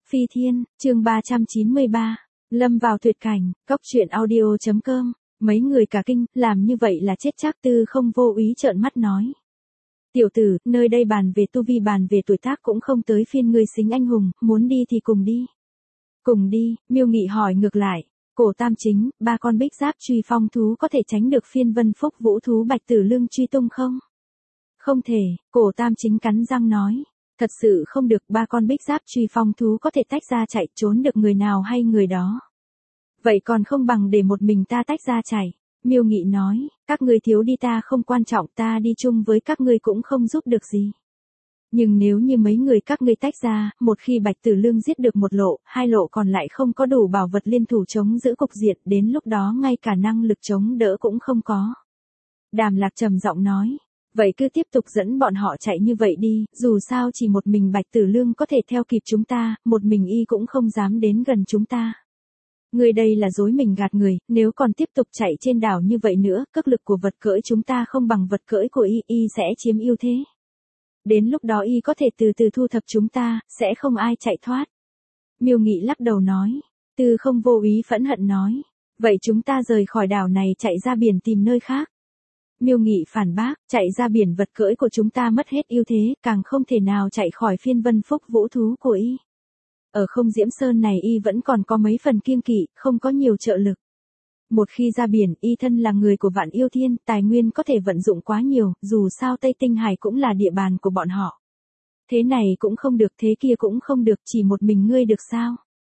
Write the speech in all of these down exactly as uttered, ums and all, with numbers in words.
Phi Thiên, chương ba trăm chín mươi ba. Lâm vào tuyệt cảnh, cốc truyện audio chấm com. Mấy người cả kinh, làm như vậy là chết chắc. Tư Không vô ý trợn mắt nói. Tiểu tử, nơi đây bàn về tu vi, bàn về tuổi tác cũng không tới phiên ngươi xính anh hùng, muốn đi thì cùng đi. Cùng đi, Miêu Nghị hỏi ngược lại. Cổ Tam Chính, ba con bích giáp truy phong thú có thể tránh được phiên vân phúc vũ thú Bạch Tử Lương truy tung không? Không thể, Cổ Tam Chính cắn răng nói. Thật sự không được, ba con bích giáp truy phong thú có thể tách ra chạy, trốn được người nào hay người đó. Vậy còn không bằng để một mình ta tách ra chạy. Miêu Nghị nói, các ngươi thiếu đi ta không quan trọng, ta đi chung với các ngươi cũng không giúp được gì. Nhưng nếu như mấy người các ngươi tách ra, một khi Bạch Tử Lương giết được một lộ, hai lộ còn lại không có đủ bảo vật liên thủ chống giữ cục diện, đến lúc đó ngay cả năng lực chống đỡ cũng không có. Đàm Lạc trầm giọng nói. Vậy cứ tiếp tục dẫn bọn họ chạy như vậy đi, dù sao chỉ một mình Bạch Tử Lương có thể theo kịp chúng ta, một mình y cũng không dám đến gần chúng ta. Người đây là dối mình gạt người, nếu còn tiếp tục chạy trên đảo như vậy nữa, cước lực của vật cưỡi chúng ta không bằng vật cưỡi của y, y sẽ chiếm ưu thế. Đến lúc đó y có thể từ từ thu thập chúng ta, sẽ không ai chạy thoát. Miêu Nghị lắc đầu nói, Tư Không vô ý phẫn hận nói, vậy chúng ta rời khỏi đảo này chạy ra biển tìm nơi khác. Miêu Nghị phản bác, chạy ra biển vật cưỡi của chúng ta mất hết ưu thế, càng không thể nào chạy khỏi phiên vân phúc vũ thú của y. Ở Không Diễm Sơn này y vẫn còn có mấy phần kiêng kỵ, không có nhiều trợ lực. Một khi ra biển, y thân là người của Vạn Yêu Thiên, tài nguyên có thể vận dụng quá nhiều, dù sao Tây Tinh Hải cũng là địa bàn của bọn họ. Thế này cũng không được, thế kia cũng không được, chỉ một mình ngươi được sao?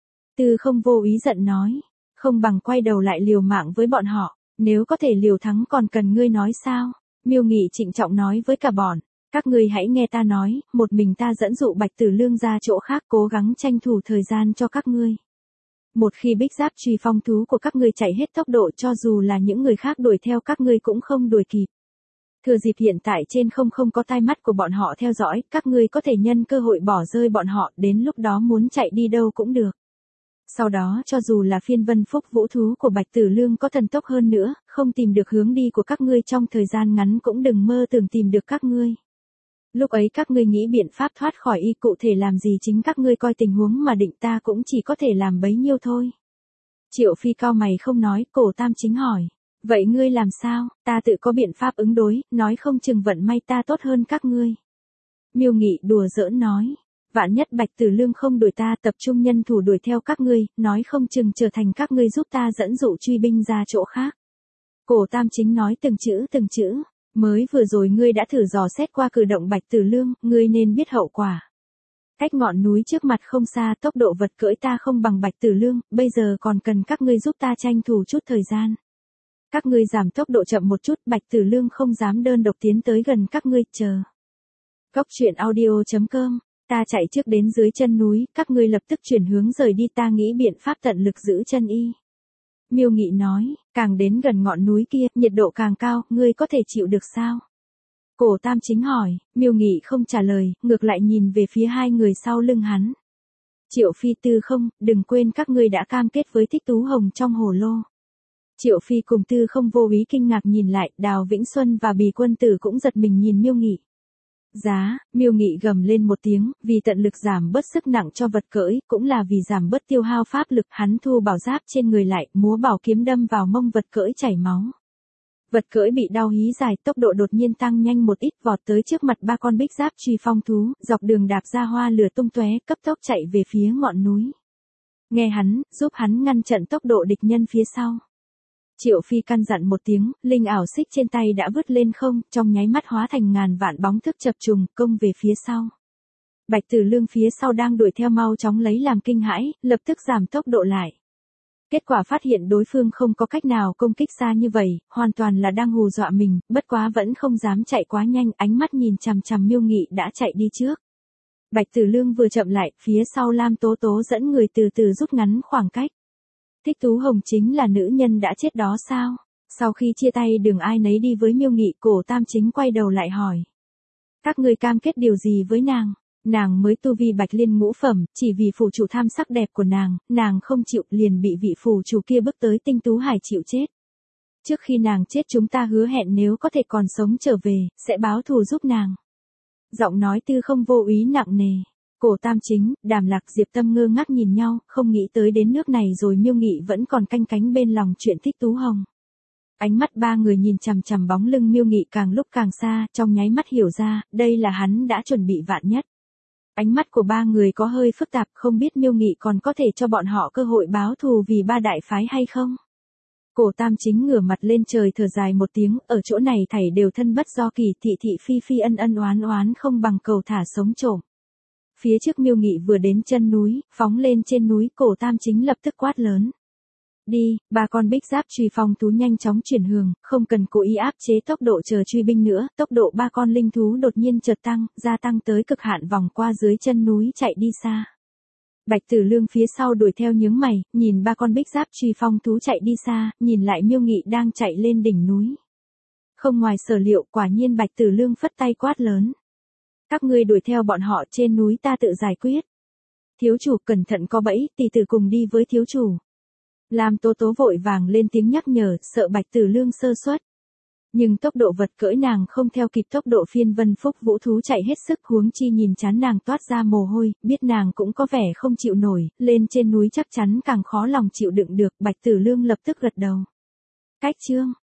Tư Không vô ý giận nói, không bằng quay đầu lại liều mạng với bọn họ. Nếu có thể liều thắng còn cần ngươi nói sao? Miêu Nghị trịnh trọng nói với cả bọn. Các ngươi hãy nghe ta nói, một mình ta dẫn dụ Bạch Tử Lương ra chỗ khác, cố gắng tranh thủ thời gian cho các ngươi. Một khi bích giáp truy phong thú của các ngươi chạy hết tốc độ, cho dù là những người khác đuổi theo các ngươi cũng không đuổi kịp. Thừa dịp hiện tại trên không không có tai mắt của bọn họ theo dõi, các ngươi có thể nhân cơ hội bỏ rơi bọn họ, đến lúc đó muốn chạy đi đâu cũng được. Sau đó cho dù là phiên vân phúc vũ thú của Bạch Tử Lương có thần tốc hơn nữa, không tìm được hướng đi của các ngươi trong thời gian ngắn cũng đừng mơ tưởng tìm được các ngươi. Lúc ấy các ngươi nghĩ biện pháp thoát khỏi y, cụ thể làm gì chính các ngươi coi tình huống mà định, ta cũng chỉ có thể làm bấy nhiêu thôi. Triệu Phi cao mày không nói, Cổ Tam Chính hỏi. Vậy ngươi làm sao, ta tự có biện pháp ứng đối, nói không chừng vận may ta tốt hơn các ngươi. Miêu Nghị đùa giỡn nói. Vạn nhất Bạch Tử Lương không đuổi ta, tập trung nhân thủ đuổi theo các ngươi, nói không chừng trở thành các ngươi giúp ta dẫn dụ truy binh ra chỗ khác. Cổ Tam Chính nói từng chữ từng chữ, mới vừa rồi ngươi đã thử dò xét qua cử động Bạch Tử Lương, ngươi nên biết hậu quả. Cách ngọn núi trước mặt không xa, tốc độ vật cưỡi ta không bằng Bạch Tử Lương, bây giờ còn cần các ngươi giúp ta tranh thủ chút thời gian. Các ngươi giảm tốc độ chậm một chút, Bạch Tử Lương không dám đơn độc tiến tới gần các ngươi, chờ. Cốc truyện audio chấm com. Ta chạy trước đến dưới chân núi, các ngươi lập tức chuyển hướng rời đi, ta nghĩ biện pháp tận lực giữ chân y. Miêu Nghị nói, càng đến gần ngọn núi kia, nhiệt độ càng cao, ngươi có thể chịu được sao? Cổ Tam Chính hỏi, Miêu Nghị không trả lời, ngược lại nhìn về phía hai người sau lưng hắn. Triệu Phi, Tư Không, đừng quên các ngươi đã cam kết với Thích Tú Hồng trong hồ lô. Triệu Phi cùng Tư Không vô ý kinh ngạc nhìn lại, Đào Vĩnh Xuân và Bì Quân Tử cũng giật mình nhìn Miêu Nghị. Giá, Miêu Nghị gầm lên một tiếng, vì tận lực giảm bớt sức nặng cho vật cưỡi, cũng là vì giảm bớt tiêu hao pháp lực, hắn thu bảo giáp trên người lại, múa bảo kiếm đâm vào mông vật cưỡi chảy máu. Vật cưỡi bị đau hí dài, tốc độ đột nhiên tăng nhanh một ít, vọt tới trước mặt ba con bích giáp truy phong thú, dọc đường đạp ra hoa lửa tung tóe, cấp tốc chạy về phía ngọn núi. Nghe hắn, giúp hắn ngăn chặn tốc độ địch nhân phía sau. Triệu Phi căn dặn một tiếng, linh ảo xích trên tay đã vứt lên không, trong nháy mắt hóa thành ngàn vạn bóng thức chập trùng, công về phía sau. Bạch Tử Lương phía sau đang đuổi theo mau chóng lấy làm kinh hãi, lập tức giảm tốc độ lại. Kết quả phát hiện đối phương không có cách nào công kích xa như vậy, hoàn toàn là đang hù dọa mình, bất quá vẫn không dám chạy quá nhanh, ánh mắt nhìn chằm chằm Miêu Nghị đã chạy đi trước. Bạch Tử Lương vừa chậm lại, phía sau Lam Tố Tố dẫn người từ từ rút ngắn khoảng cách. Thích Tú Hồng chính là nữ nhân đã chết đó sao? Sau khi chia tay đừng ai nấy đi với Miêu Nghị, Cổ Tam Chính quay đầu lại hỏi. Các ngươi cam kết điều gì với nàng? Nàng mới tu vi bạch liên ngũ phẩm, chỉ vì phù chủ tham sắc đẹp của nàng, nàng không chịu liền bị vị phù chủ kia bước tới Tinh Tú Hải chịu chết. Trước khi nàng chết chúng ta hứa hẹn nếu có thể còn sống trở về, sẽ báo thù giúp nàng. Giọng nói Tư Không vô ý nặng nề. Cổ Tam Chính, Đàm Lạc, Diệp Tâm ngơ ngác nhìn nhau, không nghĩ tới đến nước này rồi Miêu Nghị vẫn còn canh cánh bên lòng chuyện thích Tú Hồng. Ánh mắt ba người nhìn chằm chằm bóng lưng Miêu Nghị càng lúc càng xa, trong nháy mắt hiểu ra, đây là hắn đã chuẩn bị vạn nhất. Ánh mắt của ba người có hơi phức tạp, không biết Miêu Nghị còn có thể cho bọn họ cơ hội báo thù vì ba đại phái hay không. Cổ Tam Chính ngửa mặt lên trời thở dài một tiếng, ở chỗ này thảy đều thân bất do kỳ, thị thị phi phi, ân ân oán oán, không bằng cầu thả sống trộm. Phía trước Miêu Nghị vừa đến chân núi, phóng lên trên núi, Cổ Tam Chính lập tức quát lớn. Đi, ba con bích giáp truy phong thú nhanh chóng chuyển hướng, không cần cố ý áp chế tốc độ chờ truy binh nữa, tốc độ ba con linh thú đột nhiên chợt tăng, gia tăng tới cực hạn, vòng qua dưới chân núi chạy đi xa. Bạch Tử Lương phía sau đuổi theo nhướng mày, nhìn ba con bích giáp truy phong thú chạy đi xa, nhìn lại Miêu Nghị đang chạy lên đỉnh núi. Không ngoài sở liệu, quả nhiên Bạch Tử Lương phất tay quát lớn. Các ngươi đuổi theo bọn họ, trên núi ta tự giải quyết. Thiếu chủ cẩn thận có bẫy, tỷ tử cùng đi với thiếu chủ. Lam Tố Tố vội vàng lên tiếng nhắc nhở, sợ Bạch Tử Lương sơ suất. Nhưng tốc độ vật cưỡi nàng không theo kịp tốc độ phiên vân phúc vũ thú chạy hết sức, huống chi nhìn chán nàng toát ra mồ hôi, biết nàng cũng có vẻ không chịu nổi, lên trên núi chắc chắn càng khó lòng chịu đựng được, Bạch Tử Lương lập tức gật đầu. Cách chương